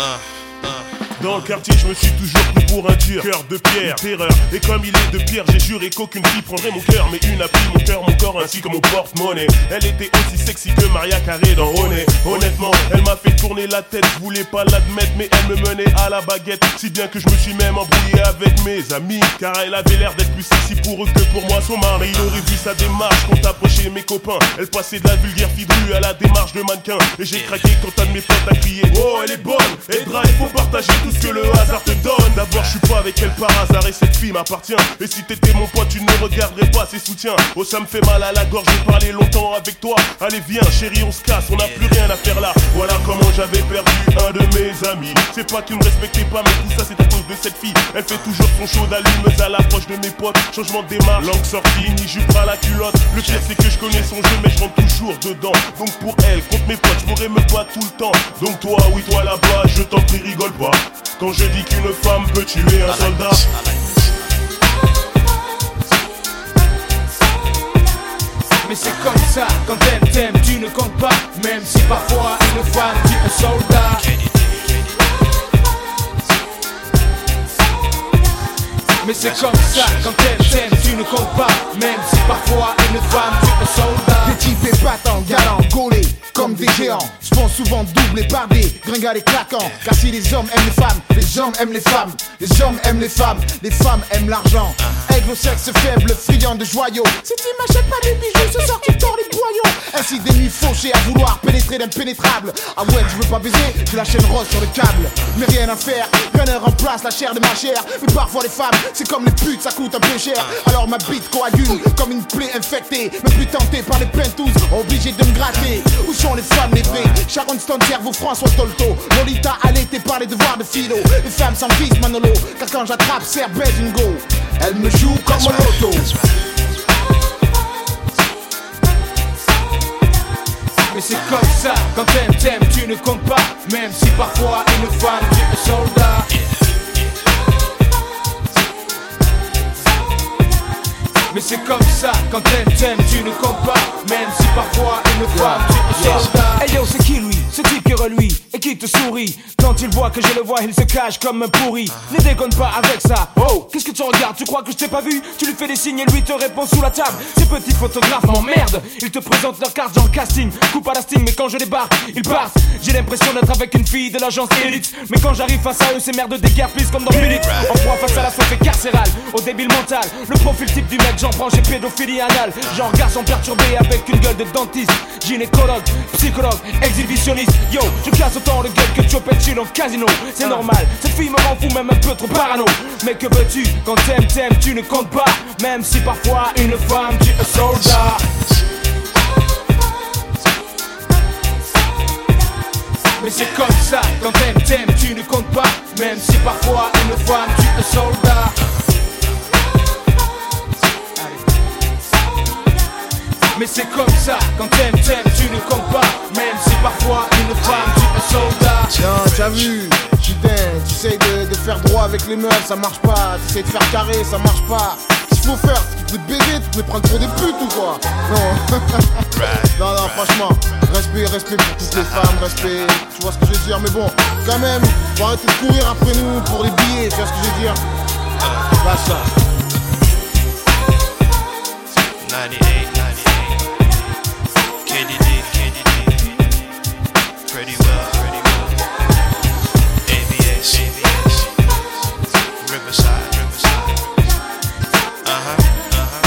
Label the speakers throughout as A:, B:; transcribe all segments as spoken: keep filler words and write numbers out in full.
A: Dans le quartier, je me suis toujours pris pour un dur. Cœur de pierre, terreur. Et comme il est de pierre, j'ai juré qu'aucune fille prendrait mon cœur. Mais une a pris mon cœur, mon corps ainsi que mon porte-monnaie. Elle était aussi sexy que Maria Carré dans René. Honnêtement, elle m'a fait tourner la tête. Je voulais pas l'admettre, mais elle me menait à la baguette. Si bien que je me suis même embrouillé avec mes amis. Car elle avait l'air d'être plus sexy pour eux que pour moi, son mari. Il aurait vu sa démarche quand approchait mes copains. Elle passait de la vulgaire fille de rue à la démarche de mannequin. Et j'ai craqué quand un de mes potes a crié: oh, elle est bonne, et drive, faut partager tout ce que le hasard te donne. D'abord, je suis pas avec elle par hasard et cette fille m'appartient. Et si t'étais mon pote, tu ne regarderais pas ses soutiens. Oh, ça me fait mal à la gorge de parler longtemps avec toi. Allez, viens, chérie, on se casse, on n'a plus rien à faire là. Voilà comment j'avais perdu un de mes amis. C'est pas qu'il me respectait pas, mais tout ça c'est à cause de cette fille. Elle fait toujours son show d'allumeuse à l'approche de mes potes. Changement de démarche, langue sortie, ni jupe à la culotte. Le pire c'est que je connais son jeu, mais je rentre toujours dedans. Donc pour elle, contre mes potes, je pourrais me battre tout le temps. Donc toi, oui, toi là-bas, je t'en prie, rigole pas. Quand je dis qu'une femme peut tuer un soldat.
B: Mais c'est comme ça, quand elle t'aime, tu ne comptes pas. Même si parfois une femme tue un soldat. Mais c'est comme ça, quand elle t'aime, tu ne comptes pas. Même si parfois une femme tue un soldat.
C: Des types épatants, galants, gaulés, comme des géants. Se font souvent doubler par des gringales et claquants. Car si les hommes aiment les femmes, les hommes aiment les femmes. Les hommes aiment les femmes, les femmes aiment l'argent. Aigle au sexe faible, friand de joyaux. Si tu m'achètes pas des bijoux, ce soir tu tords les boyaux. Ainsi des nuits fauchées à vouloir pénétrer d'impénétrables. Ah ouais, tu veux pas baiser, j'ai la chaîne rose sur le câble. Mais rien à faire, rien ne remplace la chair de ma chair. Mais parfois les femmes, c'est comme les putes, ça coûte un peu cher. Alors ma bite coagule comme une plaie infectée. Mais plus tenté par les pentous, obligé de me gratter. Où sont les femmes les vraies? Sharon Stone, cerveau, François Tolto. Lolita allaitée par les devoirs de philo. Les femmes sans fils Manolo, car quand j'attrape, c'est Bézingo. Elle me joue comme un loto.
B: Mais c'est comme ça, quand elle t'aime, tu ne comptes pas. Même si parfois une femme tue un soldat. Mais c'est comme ça, quand elle t'aime, tu ne comptes pas. Même si parfois une femme tue un soldat.
D: Hey yo, c'est qui lui? Ce type qui relui et qui te sourit. Quand il voit que je le vois, il se cache comme un pourri. Ne déconne pas avec ça. Oh, qu'est-ce que tu regardes? Tu crois que je t'ai pas vu? Tu lui fais des signes et lui te répond sous la table. Ces petits photographes m'emmerdent. Ils te présentent leur carte genre casting. Coupe à la sting, mais quand je débarque, ils partent. J'ai l'impression d'être avec une fille de l'agence élite. Mais quand j'arrive face à eux, ces merdes déguerpissent comme dans Philippe. En proie face à la soif carcérale, au débile mental. Le profil type du mec, j'en prends, j'ai pédophilie anale. Genre garçon perturbé avec une gueule de dentiste. Gynécologue, psychologue, exhibitionniste. Yo, je casse autant de gueule que Chopin dans le casino. C'est normal, cette fille me rend fou, même un peu trop parano. Mais que veux-tu, quand t'aimes, t'aimes, tu ne comptes pas. Même si parfois une femme tue un soldat.
B: Mais c'est comme ça, quand t'aimes, t'aimes, tu ne comptes pas. Même si parfois une femme tue un soldat. Mais c'est comme ça, quand t'aimes, t'aimes, tu ne comptes pas. Même si parfois une femme tue un soldat.
C: Tiens, t'as vu, putain, tu essayes de, de faire droit avec les meufs, ça marche pas. Tu essayes de faire carré, ça marche pas. Qu'est-ce qu'il faut faire? Tu peux te baiser, tu peux prendre pour des putes ou quoi? Non. Non, non, franchement, respect, respect pour toutes les femmes, respect, tu vois ce que je veux dire. Mais bon, quand même, faut arrêter de courir après nous pour les billets, tu vois ce que je veux dire. Là, ça.
E: ninety-eight, ninety-eight. K D D, K D D. Pretty well, pretty well. A B S, A B S. Riverside, Riverside. Uh-huh, uh-huh.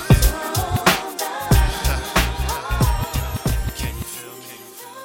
E: Can you feel me?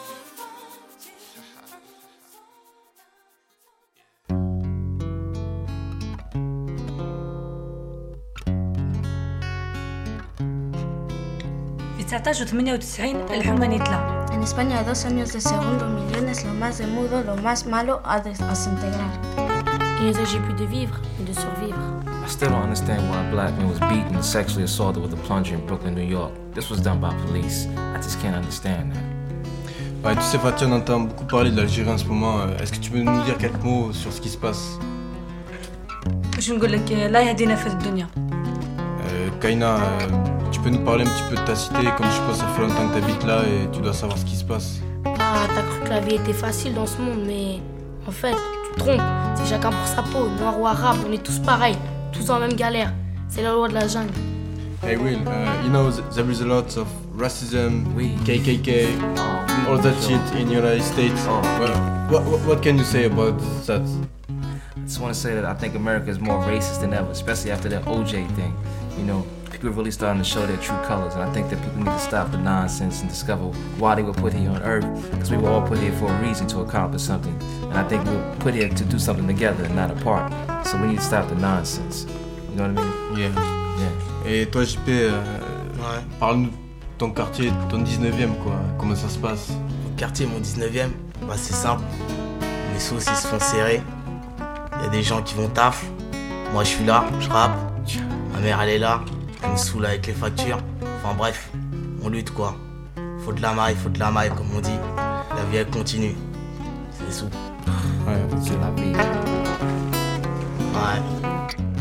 F: في تسعطاش وثمانية وتسعين الحومة نتلا.
G: En España, dos años de segundo millones, lo más de mudo, lo más malo a desintegrar.
H: Il ne s'agit plus de vivre, mais de survivre.
I: I still don't understand why a black man was beaten and sexually assaulted with a plunger in Brooklyn, New York. This was done by police. I just can't understand that.
J: Ouais, tu sais, Fatia, on entend beaucoup parler de l'Algérie en ce moment. Est-ce que tu peux nous dire quelques mots sur ce qui se passe?
F: واش نقول لك لا يهدينا في الدنيا.
J: Euh, Kaina, euh, tu peux nous parler un petit peu de ta cité, comme je pense que ça fait longtemps que tu habites là et tu dois savoir ce qui se passe.
H: Ah, t'as cru que la vie était facile dans ce monde, mais En fait, tu te trompes. C'est chacun pour sa peau, noir ou arabe, on est tous pareils, tous en même galère. C'est la loi de la jungle.
J: Hey Will, uh, you know th- there is a lot of racism,
I: Oui.
J: K K K,
I: Oh,
J: all that
I: sure.
J: shit in United States.
I: Oh,
J: Well, what, what, what can you say about that?
I: I just want to say that I think America is more racist than ever, especially after that O J thing. You know, people are really starting to show their true colors, and I think that people need to stop the nonsense and discover why they were put here on Earth, because we were all put here for a reason, to accomplish something. And I think we were put here to do something together and not apart. So we need to stop the nonsense. You know what I mean?
J: Yeah.
I: Yeah.
J: Et toi, J P, euh,
K: Ouais.
J: parle-nous de ton quartier, de ton dix-neuvième, quoi. Comment ça se passe?
K: Mon quartier, mon dix-neuvième, bah c'est simple. Les sauces ils se font serrer. Il y a des gens qui vont taf. Moi je suis là, je rappe. Ma mère elle est là. Elle me saoule avec les factures. Enfin bref, on lutte quoi. Faut de la maille, faut de la maille comme on dit. La vie elle continue. C'est les sous.
J: Ouais,
I: C'est la vie.
K: Ouais.